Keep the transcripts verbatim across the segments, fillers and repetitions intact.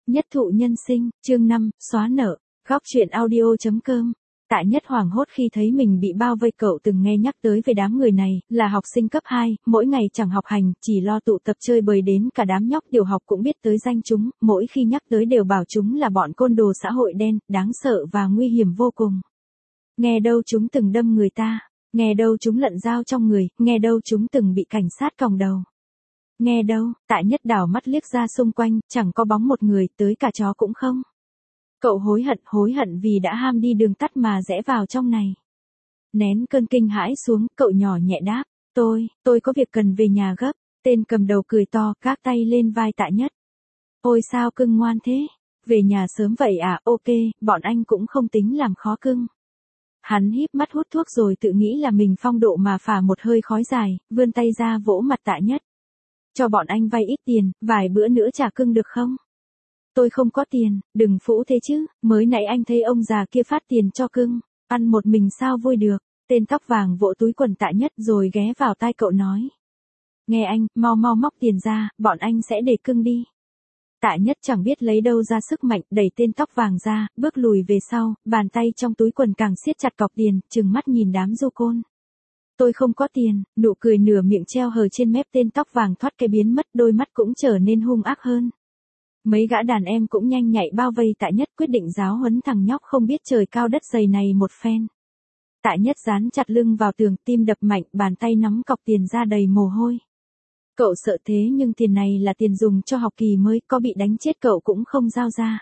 Nhất thụ nhân sinh, chương năm, xóa nợ, góc truyện audio.com. Tạ Nhất hoảng hốt khi thấy mình bị bao vây. Cậu từng nghe nhắc tới về đám người này, là học sinh cấp hai, mỗi ngày chẳng học hành, chỉ lo tụ tập chơi bời, đến cả đám nhóc tiểu học cũng biết tới danh chúng, mỗi khi nhắc tới đều bảo chúng là bọn côn đồ xã hội đen, đáng sợ và nguy hiểm vô cùng. Nghe đâu chúng từng đâm người ta, nghe đâu chúng lận dao trong người, nghe đâu chúng từng bị cảnh sát còng đầu. Nghe đâu, Tạ Nhất đảo mắt liếc ra xung quanh, chẳng có bóng một người, tới cả chó cũng không. Cậu hối hận, hối hận vì đã ham đi đường tắt mà rẽ vào trong này. Nén cơn kinh hãi xuống, cậu nhỏ nhẹ đáp, tôi, tôi có việc cần về nhà gấp. Tên cầm đầu cười to, gác tay lên vai Tạ Nhất. Ôi sao cưng ngoan thế, về nhà sớm vậy à, ok, bọn anh cũng không tính làm khó cưng. Hắn híp mắt hút thuốc rồi tự nghĩ là mình phong độ mà phả một hơi khói dài, vươn tay ra vỗ mặt Tạ Nhất. Cho bọn anh vay ít tiền, vài bữa nữa trả cưng được không? Tôi không có tiền, đừng phũ thế chứ, mới nãy anh thấy ông già kia phát tiền cho cưng, ăn một mình sao vui được. Tên tóc vàng vỗ túi quần Tạ Nhất rồi ghé vào tai cậu nói. Nghe anh, mau mau móc tiền ra, bọn anh sẽ để cưng đi. Tạ Nhất chẳng biết lấy đâu ra sức mạnh, đẩy tên tóc vàng ra, bước lùi về sau, bàn tay trong túi quần càng siết chặt cọc tiền, trừng mắt nhìn đám du côn. Tôi không có tiền, nụ cười nửa miệng treo hờ trên mép tên tóc vàng thoát cái biến mất, đôi mắt cũng trở nên hung ác hơn. Mấy gã đàn em cũng nhanh nhạy bao vây Tạ Nhất, quyết định giáo huấn thằng nhóc không biết trời cao đất dày này một phen. Tạ Nhất dán chặt lưng vào tường, tim đập mạnh, bàn tay nắm cọc tiền ra đầy mồ hôi. Cậu sợ thế nhưng tiền này là tiền dùng cho học kỳ mới, có bị đánh chết cậu cũng không giao ra.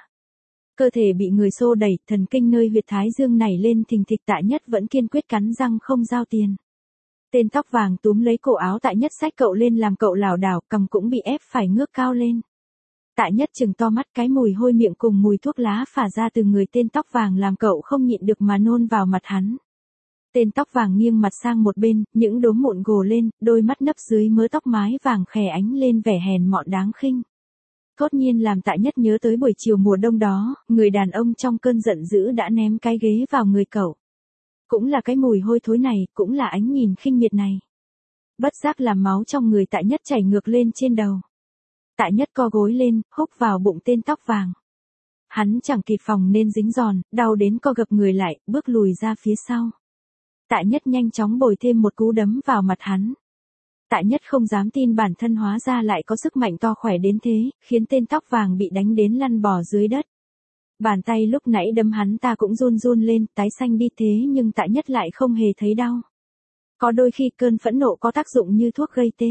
Cơ thể bị người xô đẩy, thần kinh nơi huyệt thái dương nảy lên thình thịch. Tạ Nhất vẫn kiên quyết cắn răng không giao tiền. Tên tóc vàng túm lấy cổ áo Tạ Nhất xách cậu lên làm cậu lảo đảo, cầm cũng bị ép phải ngước cao lên. Tạ Nhất trừng to mắt, cái mùi hôi miệng cùng mùi thuốc lá phả ra từ người tên tóc vàng làm cậu không nhịn được mà nôn vào mặt hắn. Tên tóc vàng nghiêng mặt sang một bên, những đốm mụn gồ lên, đôi mắt nấp dưới mớ tóc mái vàng khè ánh lên vẻ hèn mọn đáng khinh. Thốt nhiên làm Tạ Nhất nhớ tới buổi chiều mùa đông đó, người đàn ông trong cơn giận dữ đã ném cái ghế vào người cậu. Cũng là cái mùi hôi thối này, cũng là ánh nhìn khinh miệt này. Bất giác làm máu trong người Tạ Nhất chảy ngược lên trên đầu. Tạ Nhất co gối lên, húc vào bụng tên tóc vàng. Hắn chẳng kịp phòng nên dính giòn, đau đến co gập người lại, bước lùi ra phía sau. Tạ Nhất nhanh chóng bồi thêm một cú đấm vào mặt hắn. Tạ Nhất không dám tin bản thân hóa ra lại có sức mạnh to khỏe đến thế, khiến tên tóc vàng bị đánh đến lăn bò dưới đất. Bàn tay lúc nãy đấm hắn ta cũng run run lên, tái xanh đi thế nhưng Tạ Nhất lại không hề thấy đau. Có đôi khi cơn phẫn nộ có tác dụng như thuốc gây tê.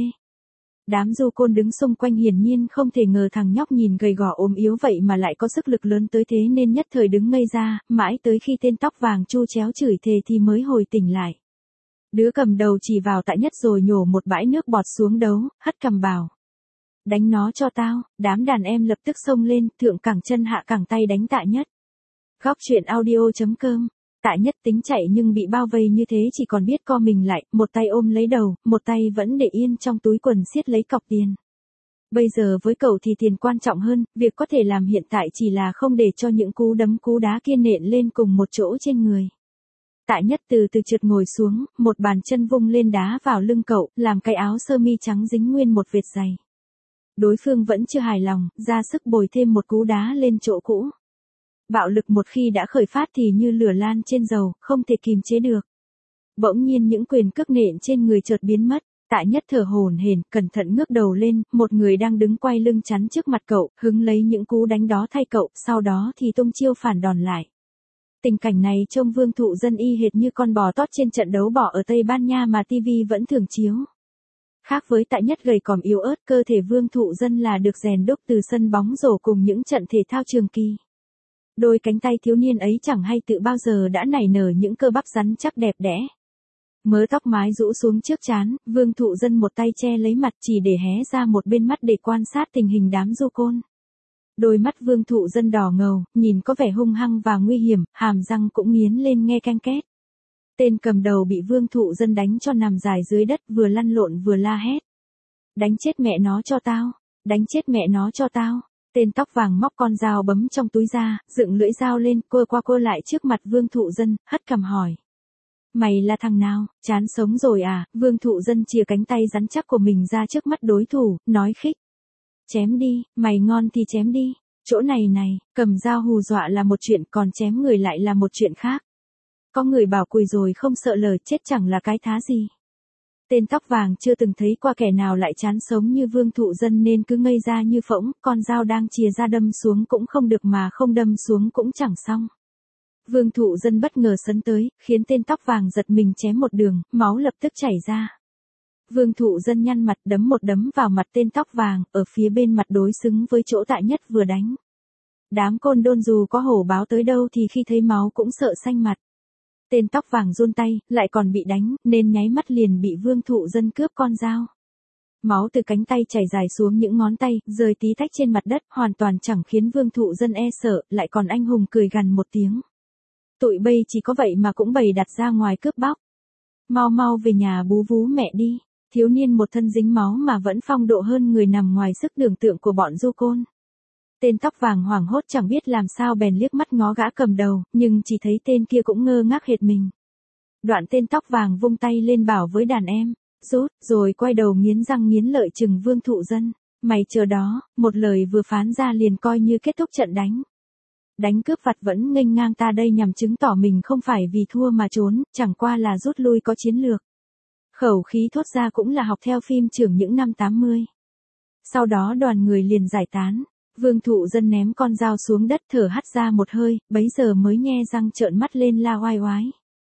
Đám du côn đứng xung quanh hiển nhiên không thể ngờ thằng nhóc nhìn gầy gò ốm yếu vậy mà lại có sức lực lớn tới thế nên nhất thời đứng ngây ra, mãi tới khi tên tóc vàng chu chéo chửi thề thì mới hồi tỉnh lại. Đứa cầm đầu chỉ vào Tạ Nhất rồi nhổ một bãi nước bọt xuống đấu, hất cằm bảo. Đánh nó cho tao. Đám đàn em lập tức xông lên, thượng cẳng chân hạ cẳng tay đánh Tạ Nhất. Góc truyện audio.com. Tạ Nhất tính chạy nhưng bị bao vây như thế chỉ còn biết co mình lại, một tay ôm lấy đầu, một tay vẫn để yên trong túi quần siết lấy cọc tiền. Bây giờ với cậu thì tiền quan trọng hơn, việc có thể làm hiện tại chỉ là không để cho những cú đấm cú đá kia nện lên cùng một chỗ trên người. Tạ Nhất từ từ trượt ngồi xuống, một bàn chân vung lên đá vào lưng cậu, làm cái áo sơ mi trắng dính nguyên một vệt dày. Đối phương vẫn chưa hài lòng, ra sức bồi thêm một cú đá lên chỗ cũ. Bạo lực một khi đã khởi phát thì như lửa lan trên dầu, không thể kìm chế được. Bỗng nhiên những quyền cước nện trên người chợt biến mất, Tạ Nhất thở hổn hển, cẩn thận ngước đầu lên, một người đang đứng quay lưng chắn trước mặt cậu, hứng lấy những cú đánh đó thay cậu, sau đó thì tung chiêu phản đòn lại. Tình cảnh này trông Vương Thụ Dân y hệt như con bò tót trên trận đấu bò ở Tây Ban Nha mà ti vi vẫn thường chiếu. Khác với Tạ Nhất gầy còm yếu ớt, cơ thể Vương Thụ Dân là được rèn đúc từ sân bóng rổ cùng những trận thể thao trường kỳ. Đôi cánh tay thiếu niên ấy chẳng hay tự bao giờ đã nảy nở những cơ bắp rắn chắc đẹp đẽ. Mớ tóc mái rũ xuống trước trán, Vương Thụ Dân một tay che lấy mặt chỉ để hé ra một bên mắt để quan sát tình hình đám du côn. Đôi mắt Vương Thụ Dân đỏ ngầu, nhìn có vẻ hung hăng và nguy hiểm, hàm răng cũng nghiến lên nghe canh két. Tên cầm đầu bị Vương Thụ Dân đánh cho nằm dài dưới đất, vừa lăn lộn vừa la hét. Đánh chết mẹ nó cho tao, đánh chết mẹ nó cho tao. Tên tóc vàng móc con dao bấm trong túi ra, dựng lưỡi dao lên, cua qua cua lại trước mặt Vương Thụ Dân, hất cằm hỏi. Mày là thằng nào, chán sống rồi à? Vương Thụ Dân chìa cánh tay rắn chắc của mình ra trước mắt đối thủ, nói khích. Chém đi, mày ngon thì chém đi. Chỗ này này, cầm dao hù dọa là một chuyện, còn chém người lại là một chuyện khác. Có người bảo cùi rồi không sợ lời chết chẳng là cái thá gì. Tên tóc vàng chưa từng thấy qua kẻ nào lại chán sống như Vương Thụ Dân nên cứ ngây ra như phỗng, con dao đang chìa ra đâm xuống cũng không được mà không đâm xuống cũng chẳng xong. Vương Thụ Dân bất ngờ sấn tới, khiến tên tóc vàng giật mình chém một đường, máu lập tức chảy ra. Vương Thụ Dân nhăn mặt đấm một đấm vào mặt tên tóc vàng, ở phía bên mặt đối xứng với chỗ Tạ Nhất vừa đánh. Đám côn đôn dù có hổ báo tới đâu thì khi thấy máu cũng sợ xanh mặt. Tên tóc vàng run tay, lại còn bị đánh, nên nháy mắt liền bị Vương Thụ Dân cướp con dao. Máu từ cánh tay chảy dài xuống những ngón tay, rơi tí tách trên mặt đất, hoàn toàn chẳng khiến Vương Thụ Dân e sợ, lại còn anh hùng cười gằn một tiếng. Tụi bây chỉ có vậy mà cũng bày đặt ra ngoài cướp bóc. Mau mau về nhà bú vú mẹ đi. Thiếu niên một thân dính máu mà vẫn phong độ hơn người nằm ngoài sức tưởng tượng của bọn du côn. Tên tóc vàng hoảng hốt chẳng biết làm sao bèn liếc mắt ngó gã cầm đầu, nhưng chỉ thấy tên kia cũng ngơ ngác hệt mình. Đoạn tên tóc vàng vung tay lên bảo với đàn em, rút, rồi quay đầu nghiến răng nghiến lợi chừng Vương Thụ Dân. Mày chờ đó, một lời vừa phán ra liền coi như kết thúc trận đánh. Đánh cướp vặt vẫn nghênh ngang ta đây nhằm chứng tỏ mình không phải vì thua mà trốn, chẳng qua là rút lui có chiến lược. Khẩu khí thốt ra cũng là học theo phim trưởng những năm tám mươi. Sau đó đoàn người liền giải tán. Vương Thụ Dân ném con dao xuống đất thở hắt ra một hơi, bấy giờ mới nhe răng trợn mắt lên la oai oái.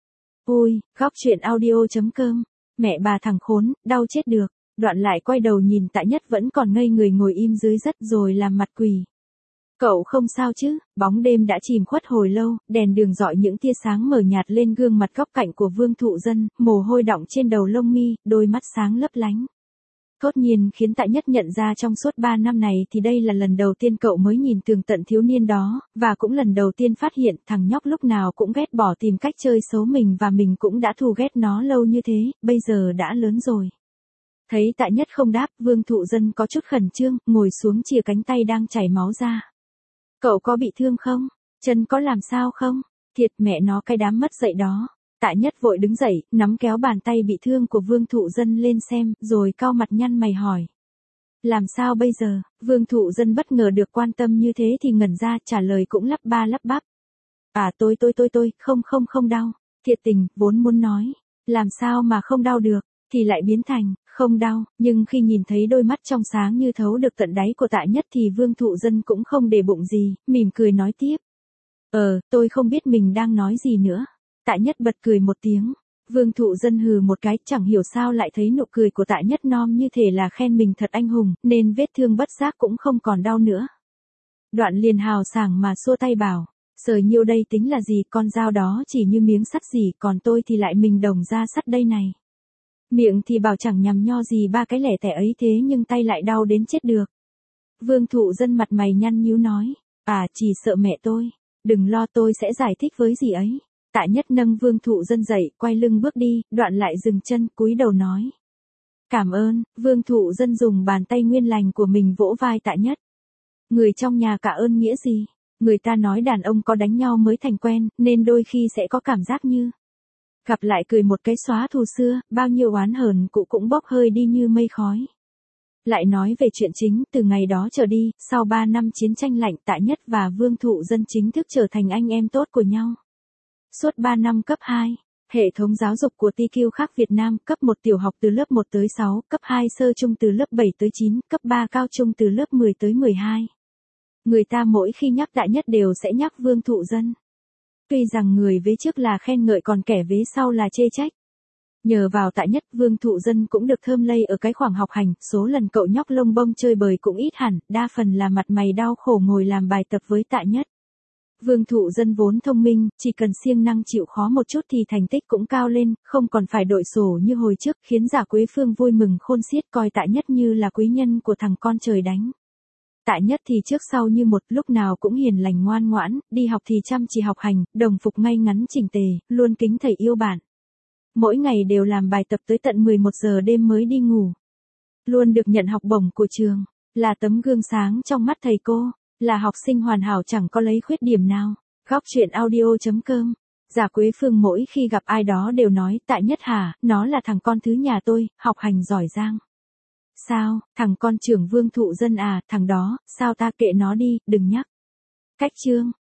Ôi, góc truyện audio chấm com. Mẹ bà thằng khốn, đau chết được. Đoạn lại quay đầu nhìn Tạ Nhất vẫn còn ngây người ngồi im dưới đất rồi làm mặt quỳ. Cậu không sao chứ? Bóng đêm đã chìm khuất hồi lâu, đèn đường rọi những tia sáng mờ nhạt lên gương mặt góc cạnh của Vương Thụ Dân, mồ hôi đọng trên đầu lông mi, đôi mắt sáng lấp lánh. Thốt nhiên khiến Tạ Nhất nhận ra trong suốt ba năm này thì đây là lần đầu tiên cậu mới nhìn tường tận thiếu niên đó, và cũng lần đầu tiên phát hiện thằng nhóc lúc nào cũng ghét bỏ tìm cách chơi xấu mình và mình cũng đã thù ghét nó lâu như thế, bây giờ đã lớn rồi. Thấy Tạ Nhất không đáp, Vương Thụ Dân có chút khẩn trương, ngồi xuống chìa cánh tay đang chảy máu ra. Cậu có bị thương không? Chân có làm sao không? Thiệt mẹ nó cái đám mất dạy đó. Tạ Nhất vội đứng dậy, nắm kéo bàn tay bị thương của Vương Thụ Dân lên xem, rồi cau mặt nhăn mày hỏi. Làm sao bây giờ? Vương Thụ Dân bất ngờ được quan tâm như thế thì ngẩn ra, trả lời cũng lắp ba lắp bắp. À tôi tôi tôi tôi, không không không đau. Thiệt tình, vốn muốn nói. Làm sao mà không đau được, thì lại biến thành, không đau, nhưng khi nhìn thấy đôi mắt trong sáng như thấu được tận đáy của Tạ Nhất thì Vương Thụ Dân cũng không để bụng gì, mỉm cười nói tiếp. Ờ, tôi không biết mình đang nói gì nữa. Tạ Nhất bật cười một tiếng. Vương Thụ Dân hừ một cái, chẳng hiểu sao lại thấy nụ cười của Tạ Nhất non như thể là khen mình thật anh hùng, nên vết thương bất giác cũng không còn đau nữa. Đoạn liền hào sảng mà xua tay bảo, sờ nhiêu đây tính là gì, con dao đó chỉ như miếng sắt gì, còn tôi thì lại mình đồng ra sắt đây này. Miệng thì bảo chẳng nhằm nho gì ba cái lẻ tẻ ấy thế nhưng tay lại đau đến chết được. Vương Thụ Dân mặt mày nhăn nhíu nói, à chỉ sợ mẹ tôi, đừng lo tôi sẽ giải thích với dì ấy. Tạ Nhất nâng Vương Thụ Dân dậy, quay lưng bước đi, đoạn lại dừng chân, cúi đầu nói. Cảm ơn. Vương Thụ Dân dùng bàn tay nguyên lành của mình vỗ vai Tạ Nhất. Người trong nhà cả ơn nghĩa gì? Người ta nói đàn ông có đánh nhau mới thành quen, nên đôi khi sẽ có cảm giác như gặp lại cười một cái xóa thù xưa, bao nhiêu oán hờn cụ cũng bốc hơi đi như mây khói. Lại nói về chuyện chính, từ ngày đó trở đi, sau ba năm chiến tranh lạnh, Tạ Nhất và Vương Thụ Dân chính thức trở thành anh em tốt của nhau. Suốt ba năm cấp hai, hệ thống giáo dục của tê quy khác Việt Nam, cấp một tiểu học từ lớp một tới sáu, cấp hai sơ trung từ lớp bảy tới chín, cấp ba cao trung từ lớp mười tới mười hai. Người ta mỗi khi nhắc Tạ Nhất đều sẽ nhắc Vương Thụ Dân. Tuy rằng người vế trước là khen ngợi còn kẻ vế sau là chê trách. Nhờ vào Tạ Nhất, Vương Thụ Dân cũng được thơm lây ở cái khoảng học hành, số lần cậu nhóc lông bông chơi bời cũng ít hẳn, đa phần là mặt mày đau khổ ngồi làm bài tập với Tạ Nhất. Vương Thụ Dân vốn thông minh, chỉ cần siêng năng chịu khó một chút thì thành tích cũng cao lên, không còn phải đội sổ như hồi trước, khiến Giả Quế Phương vui mừng khôn xiết, coi Tạ Nhất như là quý nhân của thằng con trời đánh. Tạ Nhất thì trước sau như một, lúc nào cũng hiền lành ngoan ngoãn, đi học thì chăm chỉ học hành, đồng phục ngay ngắn chỉnh tề, luôn kính thầy yêu bạn. Mỗi ngày đều làm bài tập tới tận mười một giờ đêm mới đi ngủ. Luôn được nhận học bổng của trường, là tấm gương sáng trong mắt thầy cô, là học sinh hoàn hảo chẳng có lấy khuyết điểm nào. Góc truyện audio chấm com. Giả Quế Phương mỗi khi gặp ai đó đều nói, Tạ Nhất hả, nó là thằng con thứ nhà tôi, học hành giỏi giang. Sao, thằng con trưởng Vương Thụ Dân à, thằng đó, sao ta kệ nó đi, đừng nhắc. Cách chương